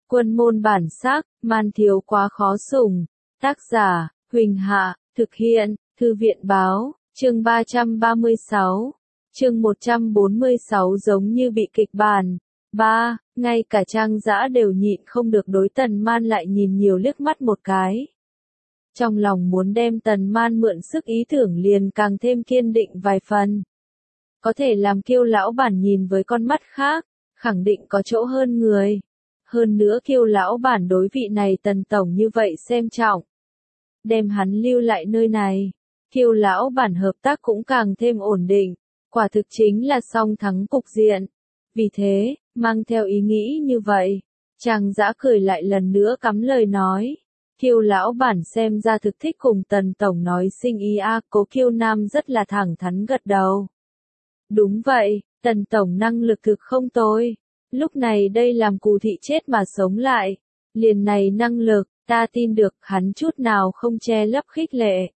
Quân môn bản sắc, man thiếu quá khó sủng. Tác giả, Huỳnh Hạ, thực hiện, Thư viện báo, chương 336, chương 146 giống như bị kịch bản. 3. Ngay cả Trang Dã đều nhịn không được đối Tần Man lại nhìn nhiều liếc mắt một cái. Trong lòng muốn đem Tần Man mượn sức ý tưởng liền càng thêm kiên định vài phần. Có thể làm Kiêu lão bản nhìn với con mắt khác, khẳng định có chỗ hơn người. Hơn nữa Kiêu lão bản đối vị này Tần tổng như vậy xem trọng. Đem hắn lưu lại nơi này, Kiêu lão bản hợp tác cũng càng thêm ổn định, quả thực chính là song thắng cục diện. Vì thế, mang theo ý nghĩ như vậy, Trang Dã cười lại lần nữa cắm lời nói. Kiêu lão bản xem ra thực thích cùng Tần tổng nói sinh ý a. Cố Kiêu Nam rất là thẳng thắn gật đầu. Đúng vậy, Tần tổng năng lực thực không tồi. Lúc này đây làm cù thị chết mà sống lại. Liền này năng lực, ta tin được hắn chút nào không che lấp khích lệ.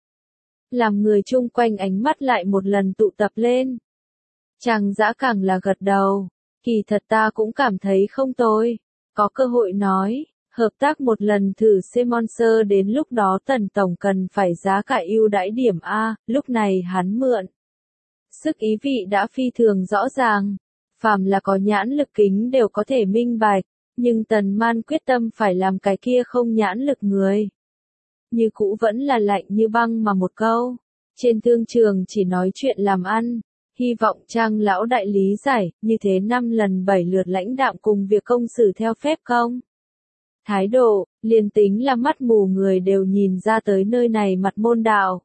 Làm người chung quanh ánh mắt lại một lần tụ tập lên. Trang Dã càng là gật đầu. Kỳ thật ta cũng cảm thấy không tồi. Có cơ hội nói, hợp tác một lần thử sponsor đến lúc đó Tần tổng cần phải giá cả ưu đãi điểm A, lúc này hắn mượn. Sức ý vị đã phi thường rõ ràng. Phàm là có nhãn lực kính đều có thể minh bạch, nhưng Tần Man quyết tâm phải làm cái kia không nhãn lực người. Như cũ vẫn là lạnh như băng mà một câu. Trên thương trường chỉ nói chuyện làm ăn. Hy vọng Trang lão đại lý giải, như thế 5 lần 7 lượt lãnh đạm cùng việc công xử theo phép công. Thái độ, liền tính là mắt mù người đều nhìn ra tới nơi này mặt môn đạo.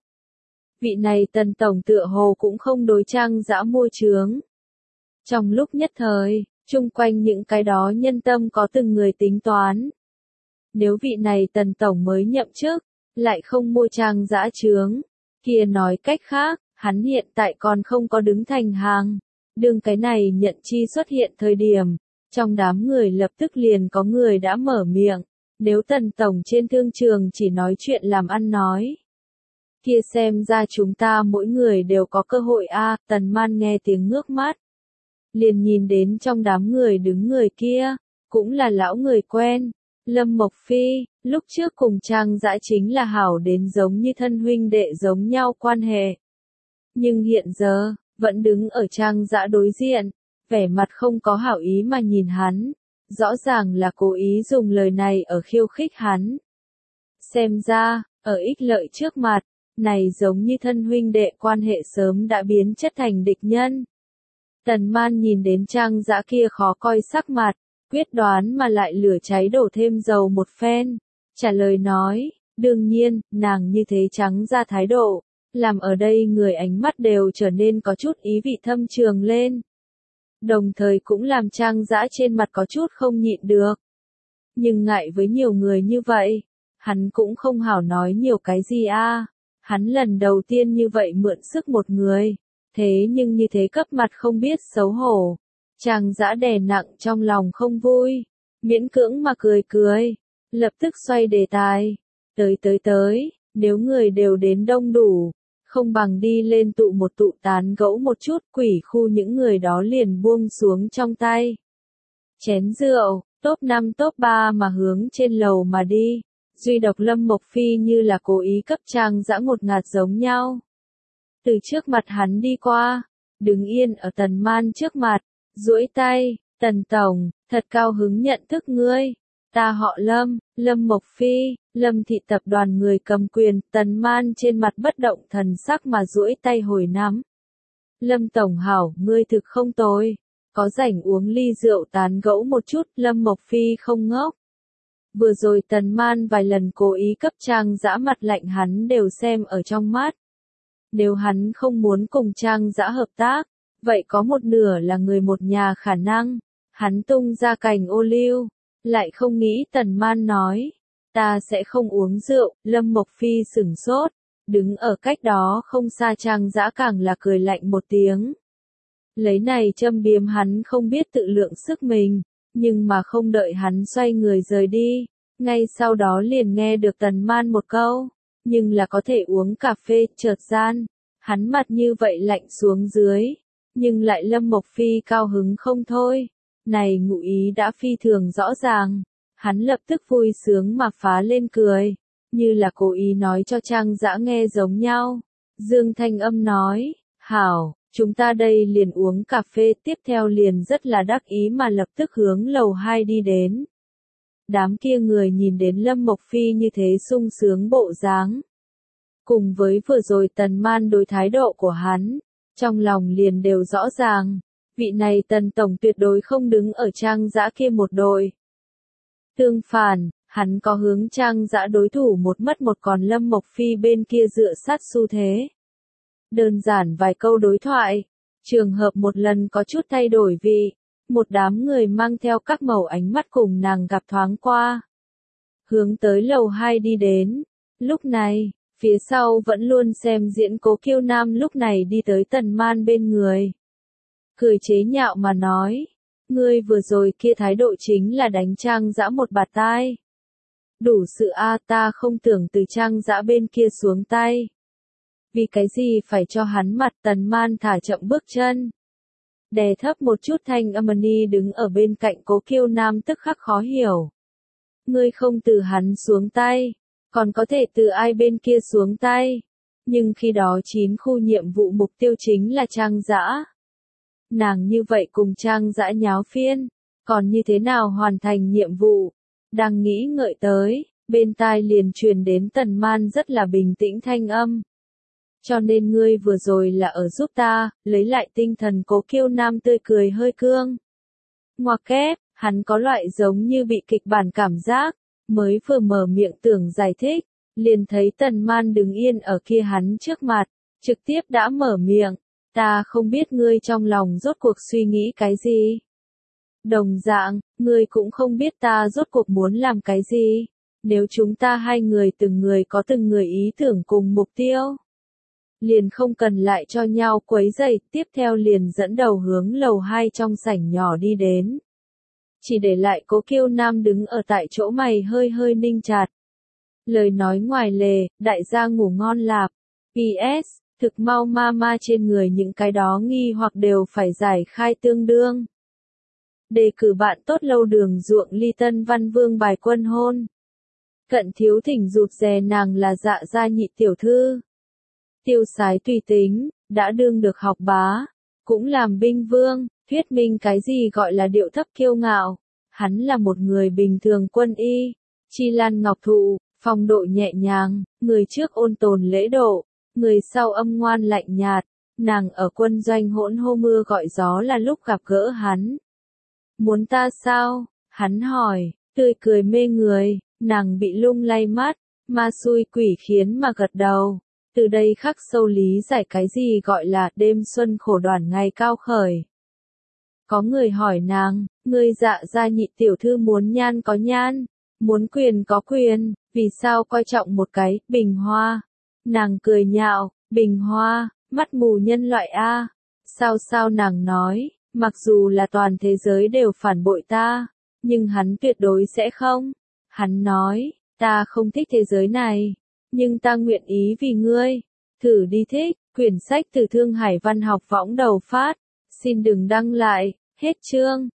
Vị này Tần tổng tựa hồ cũng không đối Trang Dã môi chướng. Trong lúc nhất thời, chung quanh những cái đó nhân tâm có từng người tính toán. Nếu vị này Tần tổng mới nhậm chức, lại không mua Trang Dã chướng, kia nói cách khác, hắn hiện tại còn không có đứng thành hàng. Đương cái này nhận chi xuất hiện thời điểm, trong đám người lập tức liền có người đã mở miệng. Nếu Tần tổng trên thương trường chỉ nói chuyện làm ăn nói, kia xem ra chúng ta mỗi người đều có cơ hội a. Tần Man nghe tiếng ngước mắt, liền nhìn đến trong đám người đứng người kia, cũng là lão người quen, Lâm Mộc Phi, lúc trước cùng Trang Dã chính là hảo đến giống như thân huynh đệ giống nhau quan hệ. Nhưng hiện giờ, vẫn đứng ở Trang Dã đối diện, vẻ mặt không có hảo ý mà nhìn hắn, rõ ràng là cố ý dùng lời này ở khiêu khích hắn. Xem ra, ở ích lợi trước mặt, này giống như thân huynh đệ quan hệ sớm đã biến chất thành địch nhân. Tần Man nhìn đến Trang Dã kia khó coi sắc mặt, quyết đoán mà lại lửa cháy đổ thêm dầu một phen, trả lời nói, đương nhiên, nàng như thế trắng ra thái độ, làm ở đây người ánh mắt đều trở nên có chút ý vị thâm trường lên. Đồng thời cũng làm Trang Dã trên mặt có chút không nhịn được. Nhưng ngại với nhiều người như vậy, hắn cũng không hảo nói nhiều cái gì a. Hắn lần đầu tiên như vậy mượn sức một người, thế nhưng như thế cấp mặt không biết xấu hổ. Trang Dã đè nặng trong lòng không vui, miễn cưỡng mà cười cười, lập tức xoay đề tài. Tới, nếu người đều đến đông đủ, không bằng đi lên tụ tán gẫu một chút, quỷ khu những người đó liền buông xuống trong tay chén rượu, top 5 top 3 mà hướng trên lầu mà đi. Duy độc Lâm Mộc Phi như là cố ý cấp Trang Dã ngột ngạt giống nhau. Từ trước mặt hắn đi qua, đứng yên ở Tần Man trước mặt, duỗi tay, Tần tổng, thật cao hứng nhận thức ngươi. Ta họ Lâm, Lâm Mộc Phi, Lâm thị tập đoàn người cầm quyền. Tần Man trên mặt bất động thần sắc mà duỗi tay hồi nắm. Lâm tổng hảo, ngươi thực không tồi. Có rảnh uống ly rượu tán gẫu một chút. Lâm Mộc Phi không ngốc. Vừa rồi Tần Man vài lần cố ý cấp Trang Dã mặt lạnh hắn đều xem ở trong mắt. Nếu hắn không muốn cùng Trang Dã hợp tác, vậy có một nửa là người một nhà khả năng. Hắn tung ra cành ô liu, lại không nghĩ Tần Man nói, ta sẽ không uống rượu. Lâm Mộc Phi sửng sốt, đứng ở cách đó không xa. Trang Dã càng là cười lạnh một tiếng. Lấy này châm biếm hắn không biết tự lượng sức mình, nhưng mà không đợi hắn xoay người rời đi, ngay sau đó liền nghe được Tần Man một câu, nhưng là có thể uống cà phê. Chợt gian, hắn mặt như vậy lạnh xuống dưới, nhưng lại Lâm Mộc Phi cao hứng không thôi. Này ngụ ý đã phi thường rõ ràng, Hắn lập tức vui sướng mà phá lên cười, như là cố ý nói cho Trang Dã nghe giống nhau. Dương thanh âm nói, hảo, chúng ta đây liền uống cà phê, tiếp theo liền rất là đắc ý mà lập tức hướng lầu 2 đi đến. Đám kia người nhìn đến Lâm Mộc Phi như thế sung sướng bộ dáng. Cùng với vừa rồi Tần Man đối thái độ của hắn, trong lòng liền đều rõ ràng, vị này Tần Tổng tuyệt đối không đứng ở Trang Dã kia một đội. Tương phản, hắn có hướng Trang Dã đối thủ một mất một, còn Lâm Mộc Phi bên kia dựa sát xu thế. Đơn giản vài câu đối thoại, trường hợp một lần có chút thay đổi vị, một đám người mang theo các màu ánh mắt cùng nàng gặp thoáng qua. Hướng tới lầu 2 đi đến, lúc này, phía sau vẫn luôn xem diễn Cố Kiêu Nam lúc này đi tới Tần Man bên người. Cười chế nhạo mà nói, ngươi vừa rồi kia thái độ chính là đánh Trang Dã một bạt tai. Đủ sự a, ta không tưởng từ Trang Dã bên kia xuống tay. Vì cái gì phải cho hắn mặt? Tần Man thả chậm bước chân. Đè thấp một chút thanh âm, Ni đứng ở bên cạnh Cố Kiêu Nam tức khắc khó hiểu. Ngươi không từ hắn xuống tay, còn có thể từ ai bên kia xuống tay? Nhưng khi đó 9 khu nhiệm vụ mục tiêu chính là Trang Dã. Nàng như vậy cùng Trang Dã nháo phiên, còn như thế nào hoàn thành nhiệm vụ? Đang nghĩ ngợi tới, bên tai liền truyền đến Tần Man rất là bình tĩnh thanh âm. Cho nên ngươi vừa rồi là ở giúp ta, lấy lại tinh thần. Cố Kiêu Nam tươi cười hơi cương. Ngoặc kép, hắn có loại giống như bị kịch bản cảm giác, mới vừa mở miệng tưởng giải thích, liền thấy Tần Man đứng yên ở kia hắn trước mặt, trực tiếp đã mở miệng, ta không biết ngươi trong lòng rốt cuộc suy nghĩ cái gì. Đồng dạng, ngươi cũng không biết ta rốt cuộc muốn làm cái gì, nếu chúng ta hai người từng người có từng người ý tưởng cùng mục tiêu. Liền không cần lại cho nhau quấy rầy, tiếp theo liền dẫn đầu hướng lầu 2 trong sảnh nhỏ đi đến. Chỉ để lại Cố Kiêu Nam đứng ở tại chỗ, mày hơi hơi ninh chặt. Lời nói ngoài lề, đại gia ngủ ngon lạp. PS, thực mau mama trên người những cái đó nghi hoặc đều phải giải khai tương đương. Đề cử bạn tốt lâu đường ruộng ly Tân Văn Vương bài quân hôn. Cận Thiếu thỉnh rụt rè nàng là Dạ gia nhị tiểu thư. Tiêu sái tùy tính, đã đương được học bá, cũng làm binh vương, thuyết minh cái gì gọi là điệu thấp kiêu ngạo. Hắn là một người bình thường quân y, chi lan ngọc thụ, phong độ nhẹ nhàng, người trước ôn tồn lễ độ, người sau âm ngoan lạnh nhạt. Nàng ở quân doanh hỗn hô mưa gọi gió là lúc gặp gỡ hắn. Muốn ta sao? Hắn hỏi, tươi cười mê người, nàng bị lung lay mắt, ma xui quỷ khiến mà gật đầu. Từ đây khắc sâu lý giải cái gì gọi là đêm xuân khổ đoàn ngày cao khởi. Có người hỏi nàng, ngươi Dạ gia nhị tiểu thư muốn nhan có nhan, muốn quyền có quyền, vì sao coi trọng một cái bình hoa? Nàng cười nhạo, bình hoa, mắt mù nhân loại a. Sao nàng nói, mặc dù là toàn thế giới đều phản bội ta, nhưng hắn tuyệt đối sẽ không. Hắn nói, ta không thích thế giới này, nhưng ta nguyện ý vì ngươi. Thử đi thích, quyển sách từ Thương Hải Văn học võng đầu phát. Xin đừng đăng lại, hết chương.